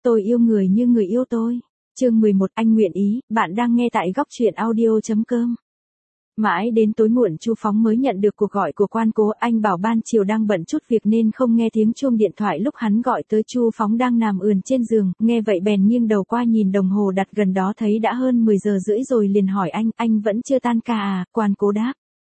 Tôi yêu người như người yêu tôi. Chương 11, anh nguyện ý. Bạn đang nghe tại góc truyện audio.com. Mãi đến tối muộn Chu Phóng mới nhận được cuộc gọi của quan cố. Anh bảo ban chiều đang bận chút việc nên không nghe tiếng chuông điện thoại lúc hắn gọi tới. Chu Phóng đang nằm ườn trên giường, nghe vậy bèn nghiêng đầu qua nhìn đồng hồ đặt gần đó thấy đã hơn 10 giờ rưỡi rồi, liền hỏi anh vẫn chưa tan ca à? Quan cố đáp: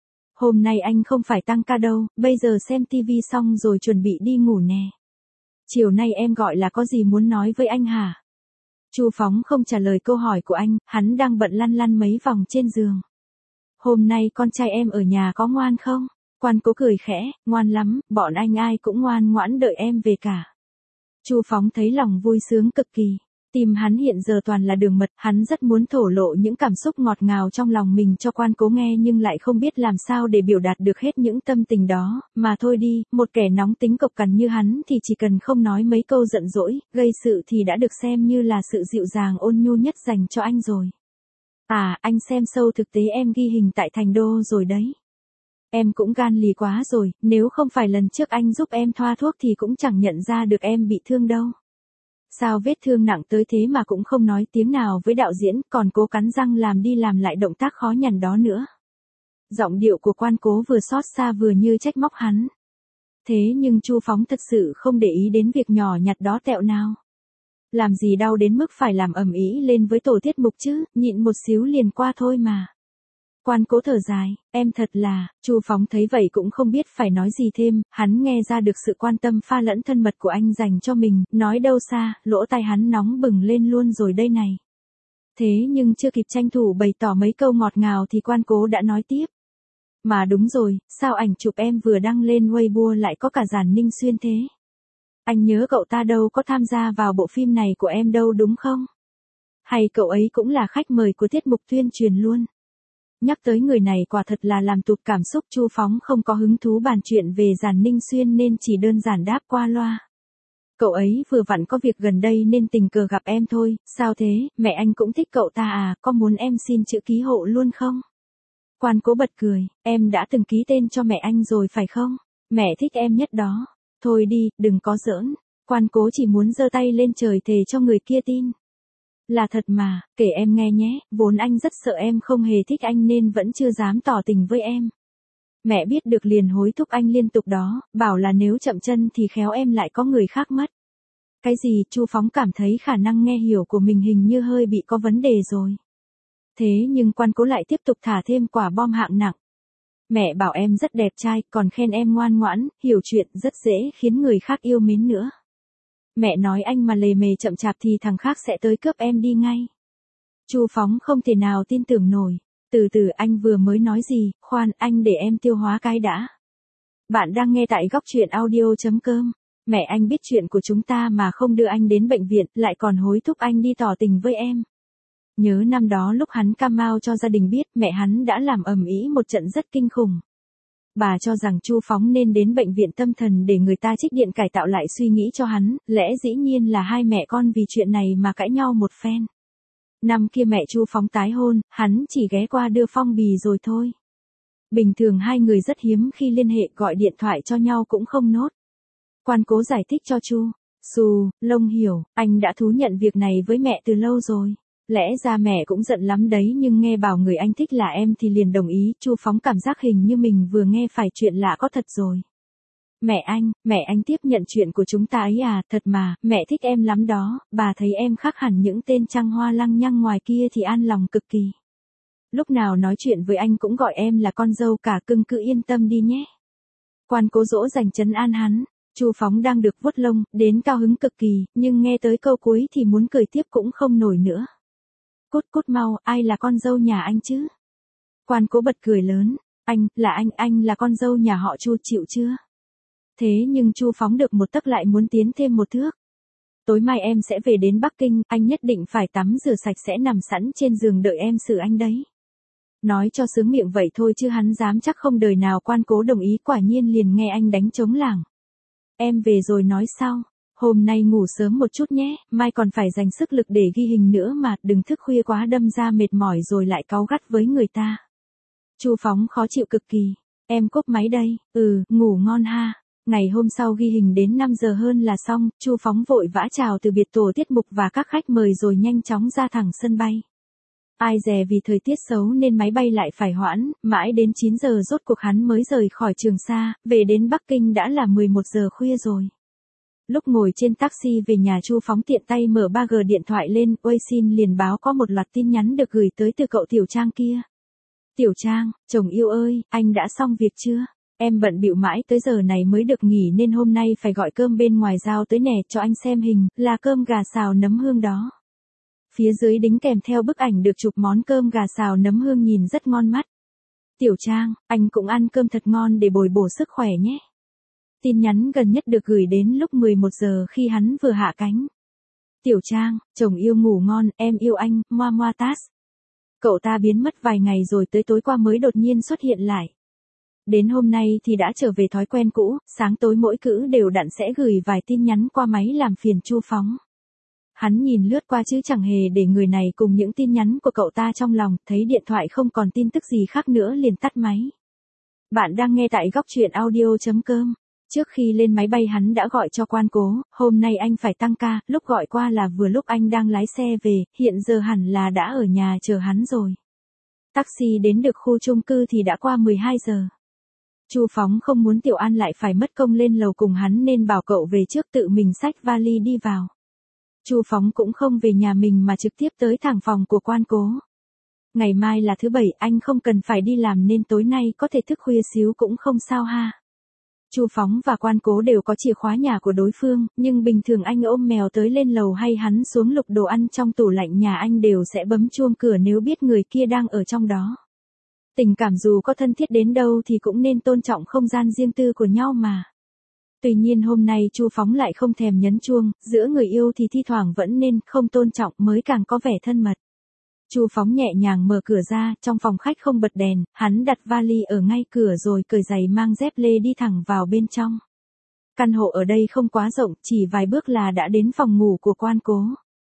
Hôm nay anh không phải tăng ca đâu, bây giờ xem tivi xong rồi chuẩn bị đi ngủ nè. Chiều nay em gọi là có gì muốn nói với anh hả? Chu Phóng không trả lời câu hỏi của anh, hắn đang bận lăn lăn mấy vòng trên giường. Hôm nay con trai em ở nhà có ngoan không? Quan cố cười khẽ: Ngoan lắm, bọn anh ai cũng ngoan ngoãn đợi em về cả. Chu Phóng thấy lòng vui sướng cực kỳ. Tim hắn hiện giờ toàn là đường mật, hắn rất muốn thổ lộ những cảm xúc ngọt ngào trong lòng mình cho quan cố nghe nhưng lại không biết làm sao để biểu đạt được hết những tâm tình đó, mà thôi đi, một kẻ nóng tính cộc cằn như hắn thì chỉ cần không nói mấy câu giận dỗi, gây sự thì đã được xem như là sự dịu dàng ôn nhu nhất dành cho anh rồi. À, anh xem show thực tế em ghi hình tại Thành Đô rồi đấy. Em cũng gan lì quá rồi, nếu không phải lần trước anh giúp em thoa thuốc thì cũng chẳng nhận ra được em bị thương đâu. Sao vết thương nặng tới thế mà cũng không nói tiếng nào với đạo diễn, còn cố cắn răng làm đi làm lại động tác khó nhằn đó nữa. Giọng điệu của quan cố vừa xót xa vừa như trách móc hắn. Thế nhưng Chu Phóng thật sự không để ý đến việc nhỏ nhặt đó tẹo nào. Làm gì đau đến mức phải làm ầm ĩ lên với tổ tiết mục chứ, nhịn một xíu liền qua thôi mà. Quan cố thở dài: Em thật là. Chu Phóng thấy vậy cũng không biết phải nói gì thêm, hắn nghe ra được sự quan tâm pha lẫn thân mật của anh dành cho mình, nói đâu xa, lỗ tai hắn nóng bừng lên luôn rồi đây này. Thế nhưng chưa kịp tranh thủ bày tỏ mấy câu ngọt ngào thì quan cố đã nói tiếp: Mà đúng rồi, sao ảnh chụp em vừa đăng lên Weibo lại có cả Giản Ninh Xuyên thế? Anh nhớ cậu ta đâu có tham gia vào bộ phim này của em đâu đúng không? Hay cậu ấy cũng là khách mời của tiết mục tuyên truyền luôn? Nhắc tới người này quả thật là làm tụt cảm xúc. Chu Phóng không có hứng thú bàn chuyện về Giản Ninh Xuyên nên chỉ đơn giản đáp qua loa: Cậu ấy vừa vặn có việc gần đây nên tình cờ gặp em thôi. Sao thế, mẹ anh cũng thích cậu ta à, có muốn em xin chữ ký hộ luôn không? Quan cố bật cười: Em đã từng ký tên cho mẹ anh rồi phải không? Mẹ thích em nhất đó. Thôi đi, đừng có giỡn. Quan cố chỉ muốn giơ tay lên trời thề cho người kia tin. Là thật mà, kể em nghe nhé, vốn anh rất sợ em không hề thích anh nên vẫn chưa dám tỏ tình với em. Mẹ biết được liền hối thúc anh liên tục đó, bảo là nếu chậm chân thì khéo em lại có người khác mất. Cái gì? Chu Phóng cảm thấy khả năng nghe hiểu của mình hình như hơi bị có vấn đề rồi. Thế nhưng quan cố lại tiếp tục thả thêm quả bom hạng nặng. Mẹ bảo em rất đẹp trai, còn khen em ngoan ngoãn, hiểu chuyện, rất dễ khiến người khác yêu mến nữa. Mẹ nói anh mà lề mề chậm chạp thì thằng khác sẽ tới cướp em đi ngay. Chu Phóng không thể nào tin tưởng nổi. Từ từ, anh vừa mới nói gì? Khoan, anh để em tiêu hóa cái đã. Bạn đang nghe tại góc truyện audio.com. Mẹ anh biết chuyện của chúng ta mà không đưa anh đến bệnh viện, lại còn hối thúc anh đi tỏ tình với em. Nhớ năm đó lúc hắn cam mau cho gia đình biết, mẹ hắn đã làm ầm ĩ một trận rất kinh khủng. Bà cho rằng Chu Phóng nên đến bệnh viện tâm thần để người ta trích điện cải tạo lại suy nghĩ cho hắn, lẽ dĩ nhiên là hai mẹ con vì chuyện này mà cãi nhau một phen. Năm kia mẹ Chu Phóng tái hôn, hắn chỉ ghé qua đưa phong bì rồi thôi. Bình thường hai người rất hiếm khi liên hệ, gọi điện thoại cho nhau cũng không nốt. Quan cố giải thích cho Chu Lông hiểu, anh đã thú nhận việc này với mẹ từ lâu rồi. Lẽ ra mẹ cũng giận lắm đấy nhưng nghe bảo người anh thích là em thì liền đồng ý. Chu Phóng cảm giác hình như mình vừa nghe phải chuyện lạ có thật rồi. Mẹ anh tiếp nhận chuyện của chúng ta ấy à? Thật mà, mẹ thích em lắm đó, bà thấy em khác hẳn những tên trăng hoa lăng nhăng ngoài kia thì an lòng cực kỳ. Lúc nào nói chuyện với anh cũng gọi em là con dâu cả, cưng cứ yên tâm đi nhé. Quan cố dỗ dành trấn an hắn. Chu Phóng đang được vuốt lông, đến cao hứng cực kỳ, nhưng nghe tới câu cuối thì muốn cười tiếp cũng không nổi nữa. Cút mau, ai là con dâu nhà anh chứ? Quan cố bật cười lớn: Anh là con dâu nhà họ Chu, chịu chưa? Thế nhưng Chu Phóng được một tấc lại muốn tiến thêm một thước. Tối mai em sẽ về đến Bắc Kinh, anh nhất định phải tắm rửa sạch sẽ nằm sẵn trên giường đợi em xử anh đấy. Nói cho sướng miệng vậy thôi chứ hắn dám chắc không đời nào quan cố đồng ý, quả nhiên liền nghe anh đánh trống lảng. Em về rồi nói sau. Hôm nay ngủ sớm một chút nhé, mai còn phải dành sức lực để ghi hình nữa mà, đừng thức khuya quá đâm ra mệt mỏi rồi lại cáu gắt với người ta. Chu Phóng khó chịu cực kỳ. Em cúp máy đây. Ngủ ngon ha. Ngày hôm sau ghi hình đến 5 giờ hơn là xong, Chu Phóng vội vã chào từ biệt tổ tiết mục và các khách mời rồi nhanh chóng ra thẳng sân bay. Ai dè vì thời tiết xấu nên máy bay lại phải hoãn, mãi đến 9 giờ rốt cuộc hắn mới rời khỏi Trường Sa, về đến Bắc Kinh đã là 11 giờ khuya rồi. Lúc ngồi trên taxi về nhà, Chu Phóng tiện tay mở 3G điện thoại lên, Weixin liền báo có một loạt tin nhắn được gửi tới từ cậu Tiểu Trang kia. Tiểu Trang, chồng yêu ơi, anh đã xong việc chưa? Em bận bịu mãi tới giờ này mới được nghỉ nên hôm nay phải gọi cơm bên ngoài giao tới nè, cho anh xem hình, là cơm gà xào nấm hương đó. Phía dưới đính kèm theo bức ảnh được chụp món cơm gà xào nấm hương nhìn rất ngon mắt. Tiểu Trang, anh cũng ăn cơm thật ngon để bồi bổ sức khỏe nhé. Tin nhắn gần nhất được gửi đến lúc 11 giờ khi hắn vừa hạ cánh. Tiểu Trang, chồng yêu ngủ ngon, em yêu anh, moa moa tas. Cậu ta biến mất vài ngày rồi tới tối qua mới đột nhiên xuất hiện lại. Đến hôm nay thì đã trở về thói quen cũ, sáng tối mỗi cữ đều đặn sẽ gửi vài tin nhắn qua máy làm phiền Chu Phóng. Hắn nhìn lướt qua chứ chẳng hề để người này cùng những tin nhắn của cậu ta trong lòng, thấy điện thoại không còn tin tức gì khác nữa liền tắt máy. Bạn đang nghe tại góc truyện audio.com. Trước khi lên máy bay hắn đã gọi cho Quan Cố, hôm nay anh phải tăng ca, lúc gọi qua là vừa lúc anh đang lái xe về, hiện giờ hẳn là đã ở nhà chờ hắn rồi. Taxi đến được khu chung cư thì đã qua 12 giờ. Chu Phóng không muốn Tiểu An lại phải mất công lên lầu cùng hắn nên bảo cậu về trước tự mình xách vali đi vào. Chu Phóng cũng không về nhà mình mà trực tiếp tới thẳng phòng của Quan Cố. Ngày mai là thứ Bảy, anh không cần phải đi làm nên tối nay có thể thức khuya xíu cũng không sao ha. Chu Phóng và Quan Cố đều có chìa khóa nhà của đối phương, nhưng bình thường anh ôm mèo tới lên lầu hay hắn xuống lục đồ ăn trong tủ lạnh nhà anh đều sẽ bấm chuông cửa nếu biết người kia đang ở trong đó. Tình cảm dù có thân thiết đến đâu thì cũng nên tôn trọng không gian riêng tư của nhau mà. Tuy nhiên hôm nay Chu Phóng lại không thèm nhấn chuông, giữa người yêu thì thi thoảng vẫn nên không tôn trọng mới càng có vẻ thân mật. Chu Phóng nhẹ nhàng mở cửa ra, trong phòng khách không bật đèn, hắn đặt vali ở ngay cửa rồi cởi giày mang dép lê đi thẳng vào bên trong. Căn hộ ở đây không quá rộng, chỉ vài bước là đã đến phòng ngủ của Quan Cố.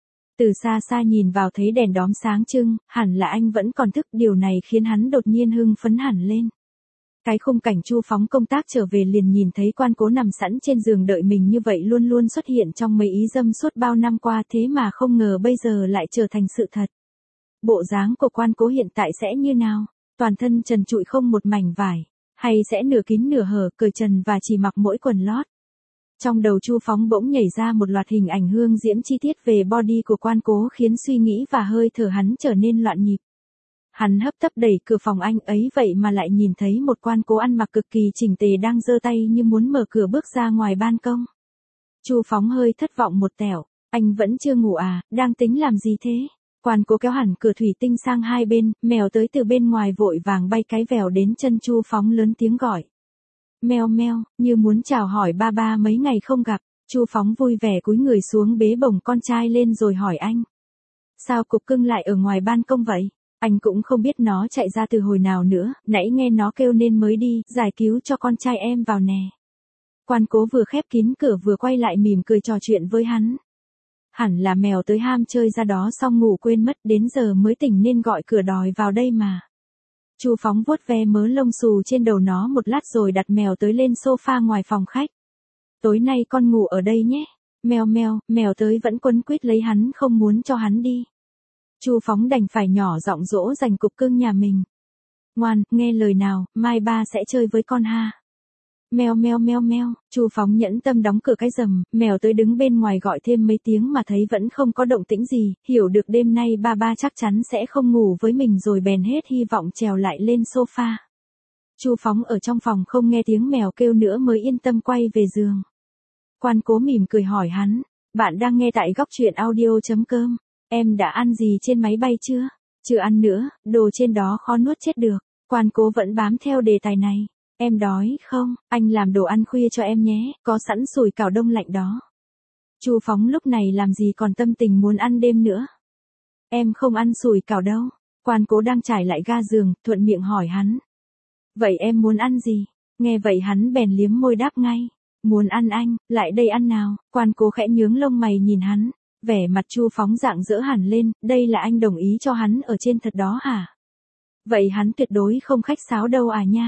Từ xa xa nhìn vào thấy đèn đóm sáng trưng, hẳn là anh vẫn còn thức, điều này khiến hắn đột nhiên hưng phấn hẳn lên. Cái khung cảnh Chu Phóng công tác trở về liền nhìn thấy Quan Cố nằm sẵn trên giường đợi mình như vậy luôn luôn xuất hiện trong mấy ý dâm suốt bao năm qua, thế mà không ngờ bây giờ lại trở thành sự thật. Bộ dáng của Quan Cố hiện tại sẽ như nào? Toàn thân trần trụi không một mảnh vải, hay sẽ nửa kín nửa hở, cởi trần và chỉ mặc mỗi quần lót? Trong đầu Chu Phóng bỗng nhảy ra một loạt hình ảnh hương diễm chi tiết về body của Quan Cố khiến suy nghĩ và hơi thở hắn trở nên loạn nhịp. Hắn hấp tấp đẩy cửa phòng anh ấy vậy mà lại nhìn thấy một Quan Cố ăn mặc cực kỳ chỉnh tề đang giơ tay như muốn mở cửa bước ra ngoài ban công. Chu Phóng hơi thất vọng một tẻo, anh vẫn chưa ngủ à, đang tính làm gì thế? Quan Cố kéo hẳn cửa thủy tinh sang hai bên, mèo tới từ bên ngoài vội vàng bay cái vèo đến chân Chu Phóng lớn tiếng gọi. Meo meo, như muốn chào hỏi ba ba mấy ngày không gặp. Chu Phóng vui vẻ cúi người xuống bế bổng con trai lên rồi hỏi anh. Sao cục cưng lại ở ngoài ban công vậy? Anh cũng không biết nó chạy ra từ hồi nào nữa, nãy nghe nó kêu nên mới đi, giải cứu cho con trai em vào nè. Quan Cố vừa khép kín cửa vừa quay lại mỉm cười trò chuyện với hắn. Hẳn là mèo tới ham chơi ra đó xong ngủ quên mất, đến giờ mới tỉnh nên gọi cửa đòi vào đây mà. Chu Phóng vuốt ve mớ lông xù trên đầu nó một lát rồi đặt mèo tới lên sofa ngoài phòng khách. Tối nay con ngủ ở đây nhé. Mèo mèo, mèo tới vẫn quấn quýt lấy hắn không muốn cho hắn đi. Chu Phóng đành phải nhỏ giọng dỗ dành cục cưng nhà mình. Ngoan, nghe lời nào, mai ba sẽ chơi với con ha. Meo meo meo meo, Chu Phóng nhẫn tâm đóng cửa cái rầm, mèo tới đứng bên ngoài gọi thêm mấy tiếng mà thấy vẫn không có động tĩnh gì, hiểu được đêm nay ba ba chắc chắn sẽ không ngủ với mình rồi bèn hết hy vọng trèo lại lên sofa. Chu Phóng ở trong phòng không nghe tiếng mèo kêu nữa mới yên tâm quay về giường. Quan Cố mỉm cười hỏi hắn, bạn đang nghe tại góc truyện audio.com, em đã ăn gì trên máy bay chưa? Chưa ăn nữa, đồ trên đó khó nuốt chết được. Quan Cố vẫn bám theo đề tài này. Em đói không? Anh làm đồ ăn khuya cho em nhé, có sẵn sủi cảo đông lạnh đó. Chu Phóng lúc này làm gì còn tâm tình muốn ăn đêm nữa. Em không ăn sủi cảo đâu. Quan Cố đang trải lại ga giường, thuận miệng hỏi hắn. Vậy em muốn ăn gì? Nghe vậy hắn bèn liếm môi đáp ngay. Muốn ăn anh, lại đây ăn nào. Quan Cố khẽ nhướng lông mày nhìn hắn. Vẻ mặt Chu Phóng rạng rỡ hẳn lên, đây là anh đồng ý cho hắn ở trên thật đó hả? Vậy hắn tuyệt đối không khách sáo đâu à nha.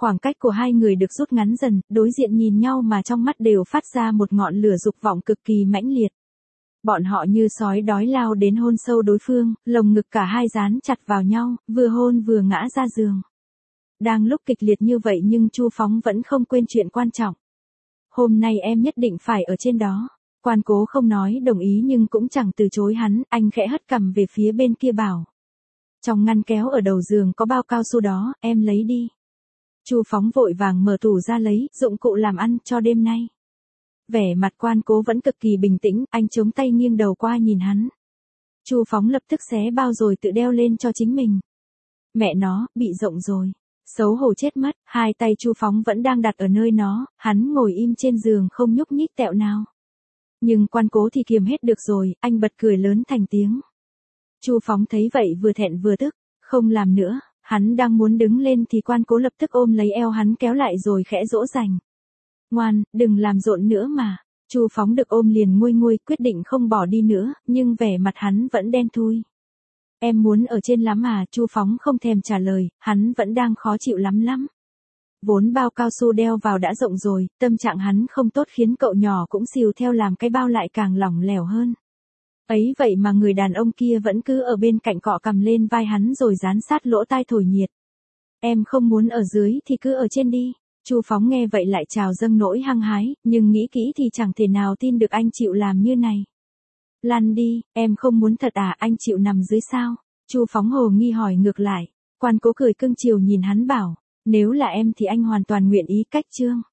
Khoảng cách của hai người được rút ngắn dần, đối diện nhìn nhau mà trong mắt đều phát ra một ngọn lửa dục vọng cực kỳ mãnh liệt. Bọn họ như sói đói lao đến hôn sâu đối phương, lồng ngực cả hai dán chặt vào nhau, vừa hôn vừa ngã ra giường. Đang lúc kịch liệt như vậy nhưng Chu Phóng vẫn không quên chuyện quan trọng. Hôm nay em nhất định phải ở trên đó. Quan Cố không nói đồng ý nhưng cũng chẳng từ chối hắn, anh khẽ hất cằm về phía bên kia bảo. Trong ngăn kéo ở đầu giường có bao cao su đó, em lấy đi. Chu Phóng vội vàng mở tủ ra lấy dụng cụ làm ăn cho đêm nay. Vẻ mặt Quan Cố vẫn cực kỳ bình tĩnh, anh chống tay nghiêng đầu qua nhìn hắn. Chu Phóng lập tức xé bao rồi tự đeo lên cho chính mình. Mẹ nó, bị rộng rồi. Xấu hổ chết mất, hai tay Chu Phóng vẫn đang đặt ở nơi nó, hắn ngồi im trên giường không nhúc nhích tẹo nào. Nhưng Quan Cố thì kiềm hết được rồi, anh bật cười lớn thành tiếng. Chu Phóng thấy vậy vừa thẹn vừa tức, không làm nữa, hắn đang muốn đứng lên thì Quan Cố lập tức ôm lấy eo hắn kéo lại rồi khẽ dỗ dành. Ngoan, đừng làm rộn nữa mà. Chu Phóng được ôm liền nguôi nguôi quyết định không bỏ đi nữa, nhưng vẻ mặt hắn vẫn đen thui. Em muốn ở trên lắm à, Chu Phóng không thèm trả lời, hắn vẫn đang khó chịu lắm. Vốn bao cao su đeo vào đã rộng rồi, tâm trạng hắn không tốt khiến cậu nhỏ cũng xìu theo làm cái bao lại càng lỏng lẻo hơn. Ấy vậy mà người đàn ông kia vẫn cứ ở bên cạnh cọ cằm lên vai hắn rồi dán sát lỗ tai thổi nhiệt. Em không muốn ở dưới thì cứ ở trên đi. Chu Phóng nghe vậy lại trào dâng nỗi hăng hái, nhưng nghĩ kỹ thì chẳng thể nào tin được anh chịu làm như này. Lăn đi, em không muốn thật à, anh chịu nằm dưới sao? Chu Phóng hồ nghi hỏi ngược lại. Quan Cố cười cưng chiều nhìn hắn bảo, nếu là em thì anh hoàn toàn nguyện ý cách chương.